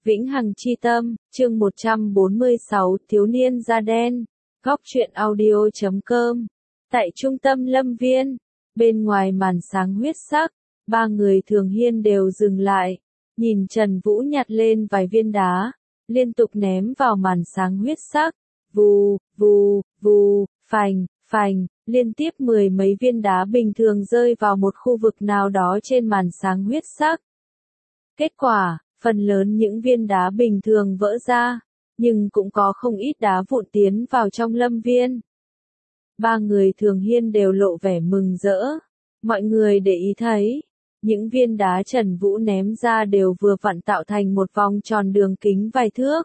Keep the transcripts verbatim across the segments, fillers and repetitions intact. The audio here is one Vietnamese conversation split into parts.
Vĩnh Hằng Chi Tâm, chương một trăm bốn mươi sáu, Thiếu niên da đen, góc truyện audio chấm com. Tại trung tâm lâm viên, bên ngoài màn sáng huyết sắc, ba người Thường Hiên đều dừng lại, nhìn Trần Vũ nhặt lên vài viên đá, liên tục ném vào màn sáng huyết sắc, vù, vù, vù, phành, phành, liên tiếp mười mấy viên đá bình thường rơi vào một khu vực nào đó trên màn sáng huyết sắc. Kết quả, phần lớn những viên đá bình thường vỡ ra, nhưng cũng có không ít đá vụn tiến vào trong lâm viên. Ba người Thường Hiên đều lộ vẻ mừng rỡ. Mọi người để ý thấy, những viên đá Trần Vũ ném ra đều vừa vặn tạo thành một vòng tròn đường kính vài thước.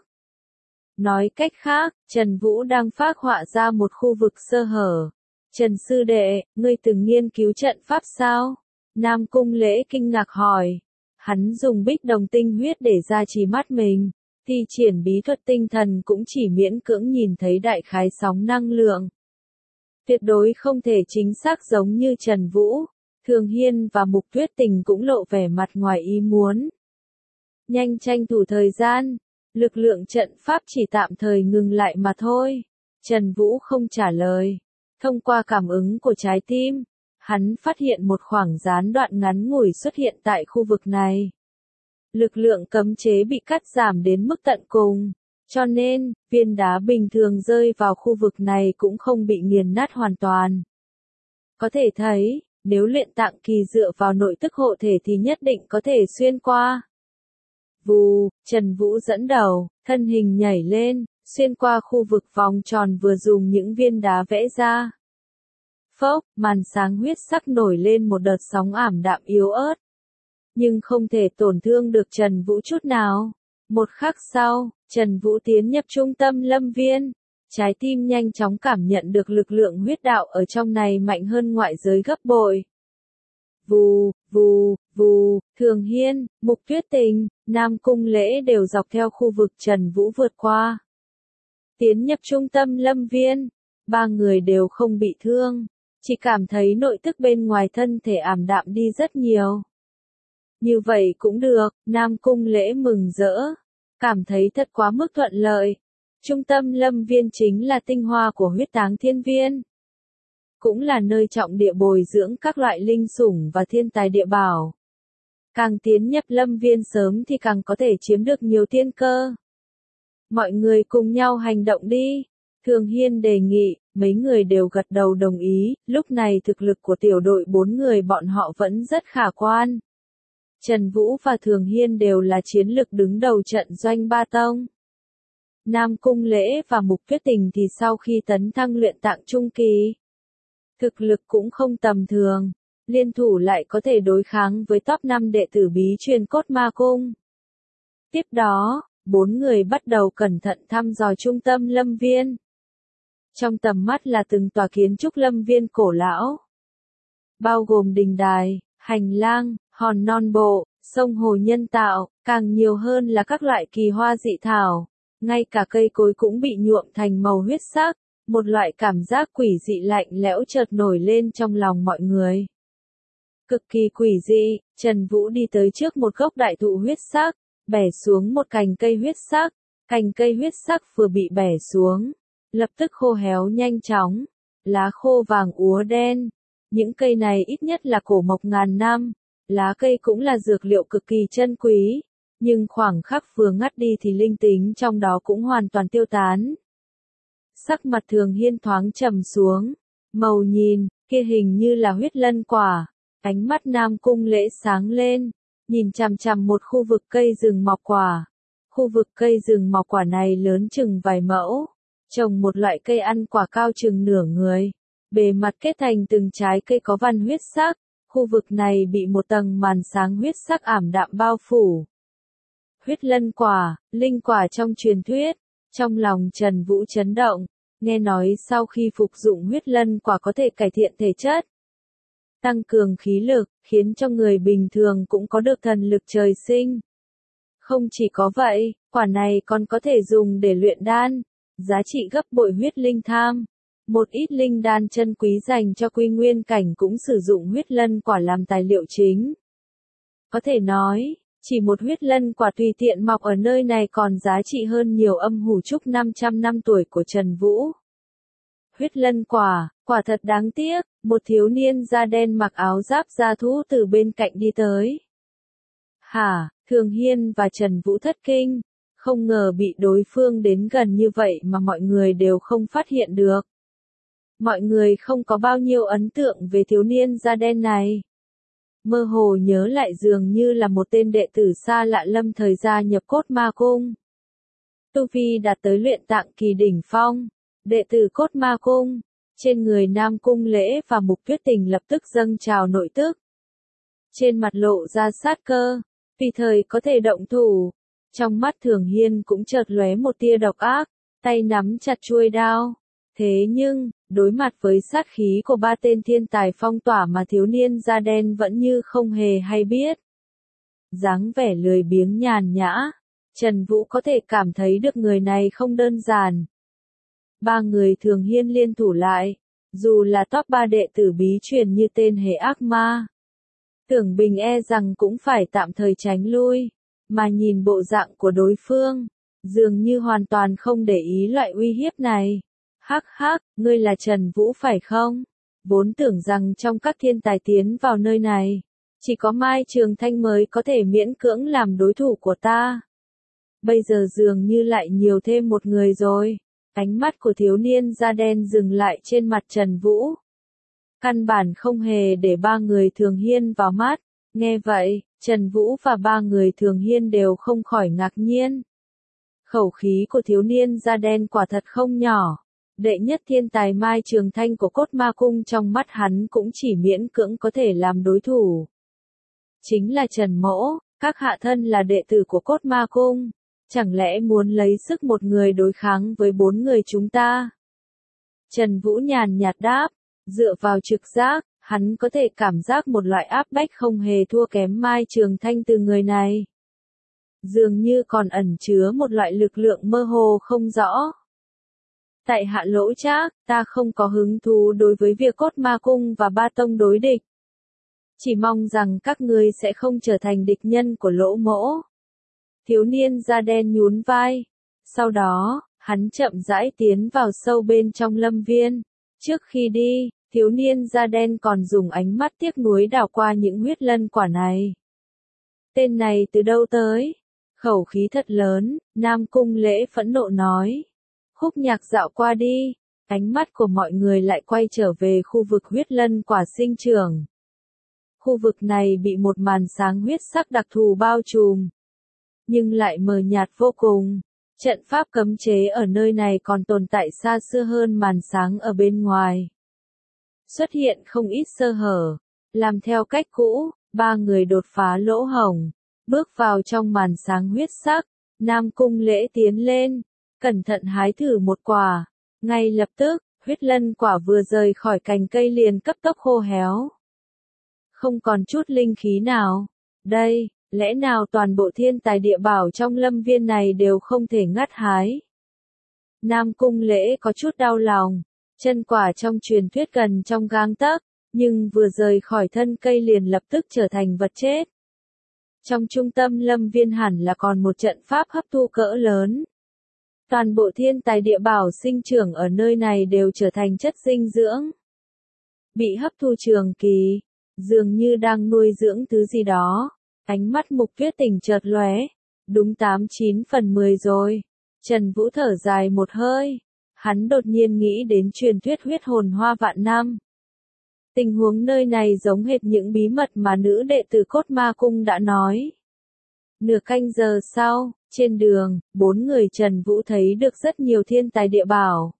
Nói cách khác, Trần Vũ đang phác họa ra một khu vực sơ hở. Trần sư đệ, ngươi từng nghiên cứu trận pháp sao? Nam Cung Lễ kinh ngạc hỏi. Hắn dùng bích đồng tinh huyết để ra trì mắt mình, thi triển bí thuật tinh thần cũng chỉ miễn cưỡng nhìn thấy đại khái sóng năng lượng. Tuyệt đối không thể chính xác giống như Trần Vũ. Thường Hiên và Mục Tuyết Tình cũng lộ vẻ mặt ngoài ý muốn. Nhanh tranh thủ thời gian, lực lượng trận pháp chỉ tạm thời ngừng lại mà thôi. Trần Vũ không trả lời. Thông qua cảm ứng của trái tim, hắn phát hiện một khoảng gián đoạn ngắn ngủi xuất hiện tại khu vực này. Lực lượng cấm chế bị cắt giảm đến mức tận cùng, cho nên, viên đá bình thường rơi vào khu vực này cũng không bị nghiền nát hoàn toàn. Có thể thấy, nếu luyện tạng kỳ dựa vào nội tức hộ thể thì nhất định có thể xuyên qua. Vù, Trần Vũ dẫn đầu, thân hình nhảy lên, xuyên qua khu vực vòng tròn vừa dùng những viên đá vẽ ra. Phốc, màn sáng huyết sắc nổi lên một đợt sóng ảm đạm yếu ớt. Nhưng không thể tổn thương được Trần Vũ chút nào. Một khắc sau, Trần Vũ tiến nhập trung tâm lâm viên. Trái tim nhanh chóng cảm nhận được lực lượng huyết đạo ở trong này mạnh hơn ngoại giới gấp bội. Vù, vù, vù, Thường Hiên, Mục Tuyết Tình, Nam Cung Lễ đều dọc theo khu vực Trần Vũ vượt qua. Tiến nhập trung tâm lâm viên, ba người đều không bị thương. Chỉ cảm thấy nội tức bên ngoài thân thể ảm đạm đi rất nhiều. Như vậy cũng được, Nam Cung Lễ mừng rỡ. Cảm thấy thật quá mức thuận lợi. Trung tâm lâm viên chính là tinh hoa của huyết táng thiên viên. Cũng là nơi trọng địa bồi dưỡng các loại linh sủng và thiên tài địa bảo. Càng tiến nhập lâm viên sớm thì càng có thể chiếm được nhiều thiên cơ. Mọi người cùng nhau hành động đi. Thường Hiên đề nghị, mấy người đều gật đầu đồng ý, lúc này thực lực của tiểu đội bốn người bọn họ vẫn rất khả quan. Trần Vũ và Thường Hiên đều là chiến lực đứng đầu trận doanh ba tông. Nam Cung Lễ và Mục Tuyết Tình thì sau khi tấn thăng luyện tạng trung kỳ, thực lực cũng không tầm thường, liên thủ lại có thể đối kháng với top năm đệ tử bí truyền cốt ma cung. Tiếp đó, bốn người bắt đầu cẩn thận thăm dò trung tâm lâm viên. Trong tầm mắt là từng tòa kiến trúc lâm viên cổ lão, bao gồm đình đài, hành lang, hòn non bộ, sông hồ nhân tạo, càng nhiều hơn là các loại kỳ hoa dị thảo, ngay cả cây cối cũng bị nhuộm thành màu huyết sắc, một loại cảm giác quỷ dị lạnh lẽo chợt nổi lên trong lòng mọi người. Cực kỳ quỷ dị, Trần Vũ đi tới trước một gốc đại thụ huyết sắc, bẻ xuống một cành cây huyết sắc, cành cây huyết sắc vừa bị bẻ xuống, lập tức khô héo nhanh chóng, lá khô vàng úa đen. Những cây này ít nhất là cổ mộc ngàn năm, lá cây cũng là dược liệu cực kỳ chân quý, nhưng khoảng khắc vừa ngắt đi thì linh tính trong đó cũng hoàn toàn tiêu tán. Sắc mặt Thường Hiên thoáng trầm xuống, màu nhìn, kia hình như là huyết lân quả, ánh mắt Nam Cung Lễ sáng lên, nhìn chằm chằm một khu vực cây rừng mọc quả. Khu vực cây rừng mọc quả này lớn chừng vài mẫu, trồng một loại cây ăn quả cao chừng nửa người. Bề mặt kết thành từng trái cây có văn huyết sắc, khu vực này bị một tầng màn sáng huyết sắc ảm đạm bao phủ. Huyết lân quả, linh quả trong truyền thuyết, trong lòng Trần Vũ chấn động, nghe nói sau khi phục dụng huyết lân quả có thể cải thiện thể chất, tăng cường khí lực, khiến cho người bình thường cũng có được thần lực trời sinh. Không chỉ có vậy, quả này còn có thể dùng để luyện đan, giá trị gấp bội huyết linh tham. Một ít linh đan chân quý dành cho quy nguyên cảnh cũng sử dụng huyết lân quả làm tài liệu chính. Có thể nói, Chỉ một huyết lân quả tùy tiện mọc ở nơi này còn giá trị hơn nhiều âm hủ trúc năm trăm năm tuổi của Trần Vũ. Huyết lân quả, quả thật đáng tiếc, một thiếu niên da đen mặc áo giáp da thú từ bên cạnh đi tới. Hả, Thường Hiên và Trần Vũ thất kinh, không ngờ bị đối phương đến gần như vậy mà mọi người đều không phát hiện được. Mọi người không có bao nhiêu ấn tượng về thiếu niên da đen này. Mơ hồ nhớ lại dường như là một tên đệ tử xa lạ lâm thời gia nhập Cốt Ma Cung. Tu vi đạt tới luyện tạng kỳ đỉnh phong, đệ tử Cốt Ma Cung, trên người Nam Cung Lễ và Mục Tuyết Tình lập tức dâng trào nội tức. Trên mặt lộ ra sát cơ, tùy thời có thể động thủ. Trong mắt Thường Hiên cũng chợt lóe một tia độc ác, tay nắm chặt chuôi đao. Thế nhưng, đối mặt với sát khí của ba tên thiên tài phong tỏa mà thiếu niên da đen vẫn như không hề hay biết. Dáng vẻ lười biếng nhàn nhã, Trần Vũ có thể cảm thấy được người này không đơn giản. Ba người Thường Hiên liên thủ lại, dù là top ba đệ tử bí truyền như tên Hề Ác Ma. Tưởng Bình e rằng cũng phải tạm thời tránh lui, mà nhìn bộ dạng của đối phương, dường như hoàn toàn không để ý loại uy hiếp này. Hắc hắc, ngươi là Trần Vũ phải không? Vốn tưởng rằng trong các thiên tài tiến vào nơi này, chỉ có Mai Trường Thanh mới có thể miễn cưỡng làm đối thủ của ta. Bây giờ dường như lại nhiều thêm một người rồi. Ánh mắt của thiếu niên da đen dừng lại trên mặt Trần Vũ. Căn bản không hề để ba người Thường Hiên vào mắt. Nghe vậy, Trần Vũ và ba người Thường Hiên đều không khỏi ngạc nhiên. Khẩu khí của thiếu niên da đen quả thật không nhỏ. Đệ nhất thiên tài Mai Trường Thanh của Cốt Ma Cung trong mắt hắn cũng chỉ miễn cưỡng có thể làm đối thủ. Chính là Trần Mỗ, các hạ thân là đệ tử của Cốt Ma Cung. Chẳng lẽ muốn lấy sức một người đối kháng với bốn người chúng ta? Trần Vũ nhàn nhạt đáp, dựa vào trực giác, hắn có thể cảm giác một loại áp bách không hề thua kém Mai Trường Thanh từ người này. Dường như còn ẩn chứa một loại lực lượng mơ hồ không rõ. Tại hạ Lỗ Trác, ta không có hứng thú đối với việc Cốt Ma Cung và Ba Tông đối địch. Chỉ mong rằng các ngươi sẽ không trở thành địch nhân của Lỗ Mỗ. Thiếu niên da đen nhún vai. Sau đó, hắn chậm rãi tiến vào sâu bên trong lâm viên. Trước khi đi, thiếu niên da đen còn dùng ánh mắt tiếc nuối đảo qua những huyết lân quả này. Tên này từ đâu tới? Khẩu khí thật lớn, Nam Cung Lễ phẫn nộ nói. Khúc nhạc dạo qua đi, ánh mắt của mọi người lại quay trở về khu vực huyết lân quả sinh trưởng. Khu vực này bị một màn sáng huyết sắc đặc thù bao trùm, nhưng lại mờ nhạt vô cùng. Trận pháp cấm chế ở nơi này còn tồn tại xa xưa hơn màn sáng ở bên ngoài. Xuất hiện không ít sơ hở, làm theo cách cũ, ba người đột phá lỗ hổng, bước vào trong màn sáng huyết sắc. Nam Cung Lễ tiến lên, cẩn thận hái thử một quả. Ngay lập tức, huyết lân quả vừa rời khỏi cành cây liền cấp tốc khô héo. Không còn chút linh khí nào. Đây, lẽ nào toàn bộ thiên tài địa bảo trong lâm viên này đều không thể ngắt hái? Nam Cung Lễ có chút đau lòng. Chân quả trong truyền thuyết gần trong gang tấc, nhưng vừa rời khỏi thân cây liền lập tức trở thành vật chết. Trong trung tâm lâm viên hẳn là còn một trận pháp hấp thu cỡ lớn. Toàn bộ thiên tài địa bảo sinh trưởng ở nơi này đều trở thành chất dinh dưỡng. Bị hấp thu trường kỳ, dường như đang nuôi dưỡng thứ gì đó. Ánh mắt Mục Tuyết Tình chợt lóe, đúng tám chín phần mười rồi. Trần Vũ thở dài một hơi, hắn đột nhiên nghĩ đến truyền thuyết huyết hồn hoa vạn năm. Tình huống nơi này giống hệt những bí mật mà nữ đệ tử Cốt Ma Cung đã nói. Nửa canh giờ sau, trên đường, bốn người Trần Vũ thấy được rất nhiều thiên tài địa bảo.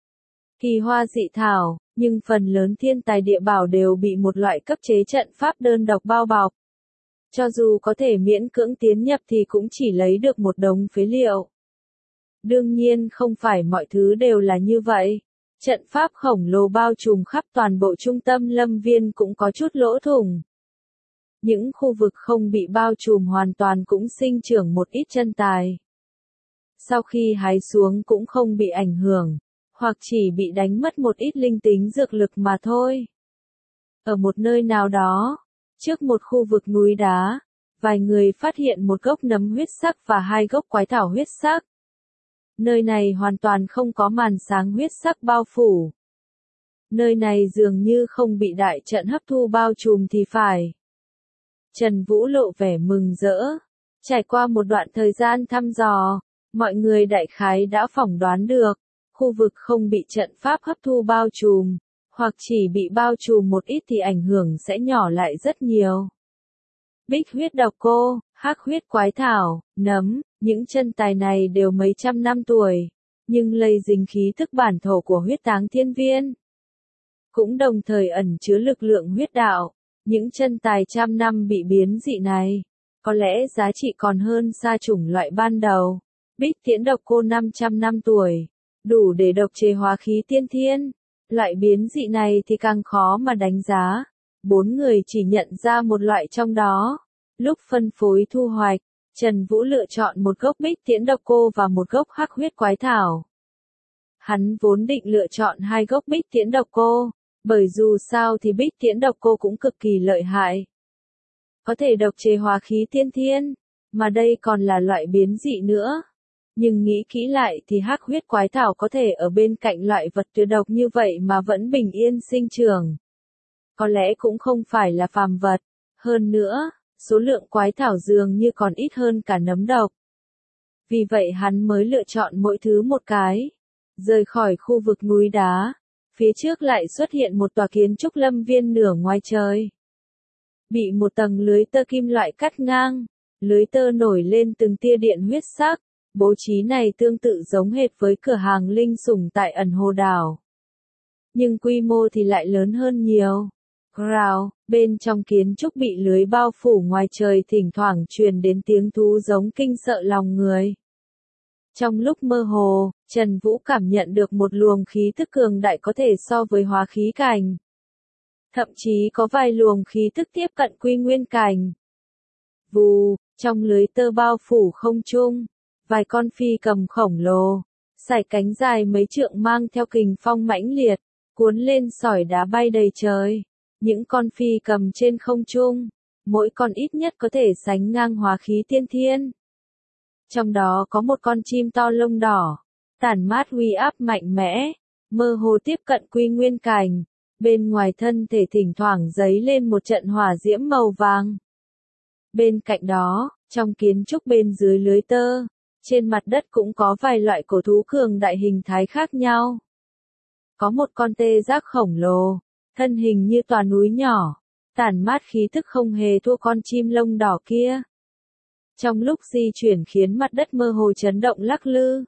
Kỳ hoa dị thảo, nhưng phần lớn thiên tài địa bảo đều bị một loại cấp chế trận pháp đơn độc bao bọc. Cho dù có thể miễn cưỡng tiến nhập thì cũng chỉ lấy được một đống phế liệu. Đương nhiên không phải mọi thứ đều là như vậy. Trận pháp khổng lồ bao trùm khắp toàn bộ trung tâm lâm viên cũng có chút lỗ thủng. Những khu vực không bị bao trùm hoàn toàn cũng sinh trưởng một ít chân tài. Sau khi hái xuống cũng không bị ảnh hưởng, hoặc chỉ bị đánh mất một ít linh tính dược lực mà thôi. Ở một nơi nào đó, trước một khu vực núi đá, vài người phát hiện một gốc nấm huyết sắc và hai gốc quái thảo huyết sắc. Nơi này hoàn toàn không có màn sáng huyết sắc bao phủ. Nơi này dường như không bị đại trận hấp thu bao trùm thì phải. Trần Vũ lộ vẻ mừng rỡ. Trải qua một đoạn thời gian thăm dò, mọi người đại khái đã phỏng đoán được, khu vực không bị trận pháp hấp thu bao trùm, hoặc chỉ bị bao trùm một ít thì ảnh hưởng sẽ nhỏ lại rất nhiều. Bích huyết độc cô, hắc huyết quái thảo, nấm, những chân tài này đều mấy trăm năm tuổi, nhưng lây dính khí thức bản thổ của huyết táng thiên viên. Cũng đồng thời ẩn chứa lực lượng huyết đạo, những chân tài trăm năm bị biến dị này, có lẽ giá trị còn hơn xa chủng loại ban đầu. Bích tiễn độc cô năm trăm năm tuổi, đủ để độc chế hóa khí tiên thiên. Loại biến dị này thì càng khó mà đánh giá. Bốn người chỉ nhận ra một loại trong đó. Lúc phân phối thu hoạch, Trần Vũ lựa chọn một gốc bích tiễn độc cô và một gốc hắc huyết quái thảo. Hắn vốn định lựa chọn hai gốc bích tiễn độc cô, bởi dù sao thì bích tiễn độc cô cũng cực kỳ lợi hại. Có thể độc chế hóa khí tiên thiên, mà đây còn là loại biến dị nữa. Nhưng nghĩ kỹ lại thì hắc huyết quái thảo có thể ở bên cạnh loại vật tuyệt độc như vậy mà vẫn bình yên sinh trưởng. Có lẽ cũng không phải là phàm vật. Hơn nữa, số lượng quái thảo dường như còn ít hơn cả nấm độc. Vì vậy hắn mới lựa chọn mỗi thứ một cái. Rời khỏi khu vực núi đá, phía trước lại xuất hiện một tòa kiến trúc lâm viên nửa ngoài trời. Bị một tầng lưới tơ kim loại cắt ngang, lưới tơ nổi lên từng tia điện huyết sắc. Bố trí này tương tự giống hệt với cửa hàng linh sủng tại ẩn hồ đảo. Nhưng quy mô thì lại lớn hơn nhiều. Growl, bên trong kiến trúc bị lưới bao phủ ngoài trời thỉnh thoảng truyền đến tiếng thú giống kinh sợ lòng người. Trong lúc mơ hồ, Trần Vũ cảm nhận được một luồng khí tức cường đại có thể so với hóa khí cảnh. Thậm chí có vài luồng khí tức tiếp cận quy nguyên cảnh. Vù, trong lưới tơ bao phủ không trung, vài con phi cầm khổng lồ, sải cánh dài mấy trượng mang theo kình phong mãnh liệt, cuốn lên sỏi đá bay đầy trời. Những con phi cầm trên không trung, mỗi con ít nhất có thể sánh ngang hóa khí tiên thiên. Trong đó có một con chim to lông đỏ, tản mát uy áp mạnh mẽ, mơ hồ tiếp cận quy nguyên cảnh, bên ngoài thân thể thỉnh thoảng giấy lên một trận hỏa diễm màu vàng. Bên cạnh đó, trong kiến trúc bên dưới lưới tơ, trên mặt đất cũng có vài loại cổ thú cường đại hình thái khác nhau. Có một con tê giác khổng lồ, thân hình như tòa núi nhỏ, tản mát khí thức không hề thua con chim lông đỏ kia. Trong lúc di chuyển khiến mặt đất mơ hồ chấn động lắc lư.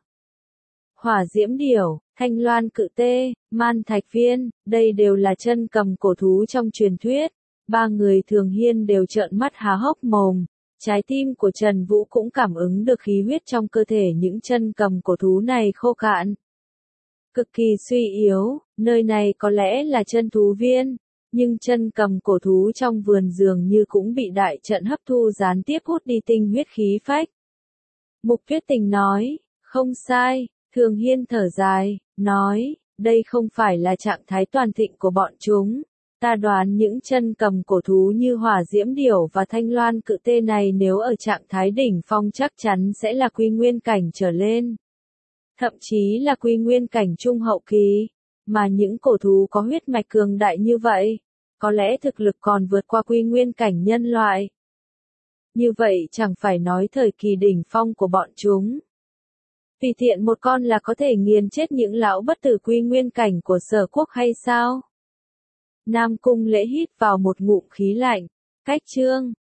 Hỏa diễm điểu, thanh loan cự tê, man thạch viên, đây đều là chân cầm cổ thú trong truyền thuyết. Ba người Thường Hiên đều trợn mắt há hốc mồm. Trái tim của Trần Vũ cũng cảm ứng được khí huyết trong cơ thể những chân cầm cổ thú này khô cạn. Cực kỳ suy yếu, nơi này có lẽ là chân thú viên, nhưng chân cầm cổ thú trong vườn dường như cũng bị đại trận hấp thu gián tiếp hút đi tinh huyết khí phách. Mục Tuyết Tình nói, không sai, Thường Hiên thở dài, nói, đây không phải là trạng thái toàn thịnh của bọn chúng. Ta đoán những chân cầm cổ thú như hỏa diễm điểu và thanh loan cự tê này nếu ở trạng thái đỉnh phong chắc chắn sẽ là quy nguyên cảnh trở lên. Thậm chí là quy nguyên cảnh trung hậu kỳ, mà những cổ thú có huyết mạch cường đại như vậy, có lẽ thực lực còn vượt qua quy nguyên cảnh nhân loại. Như vậy chẳng phải nói thời kỳ đỉnh phong của bọn chúng. Tùy tiện một con là có thể nghiền chết những lão bất tử quy nguyên cảnh của Sở Quốc hay sao? Nam Cung Lễ hít vào một ngụm khí lạnh, cách chương.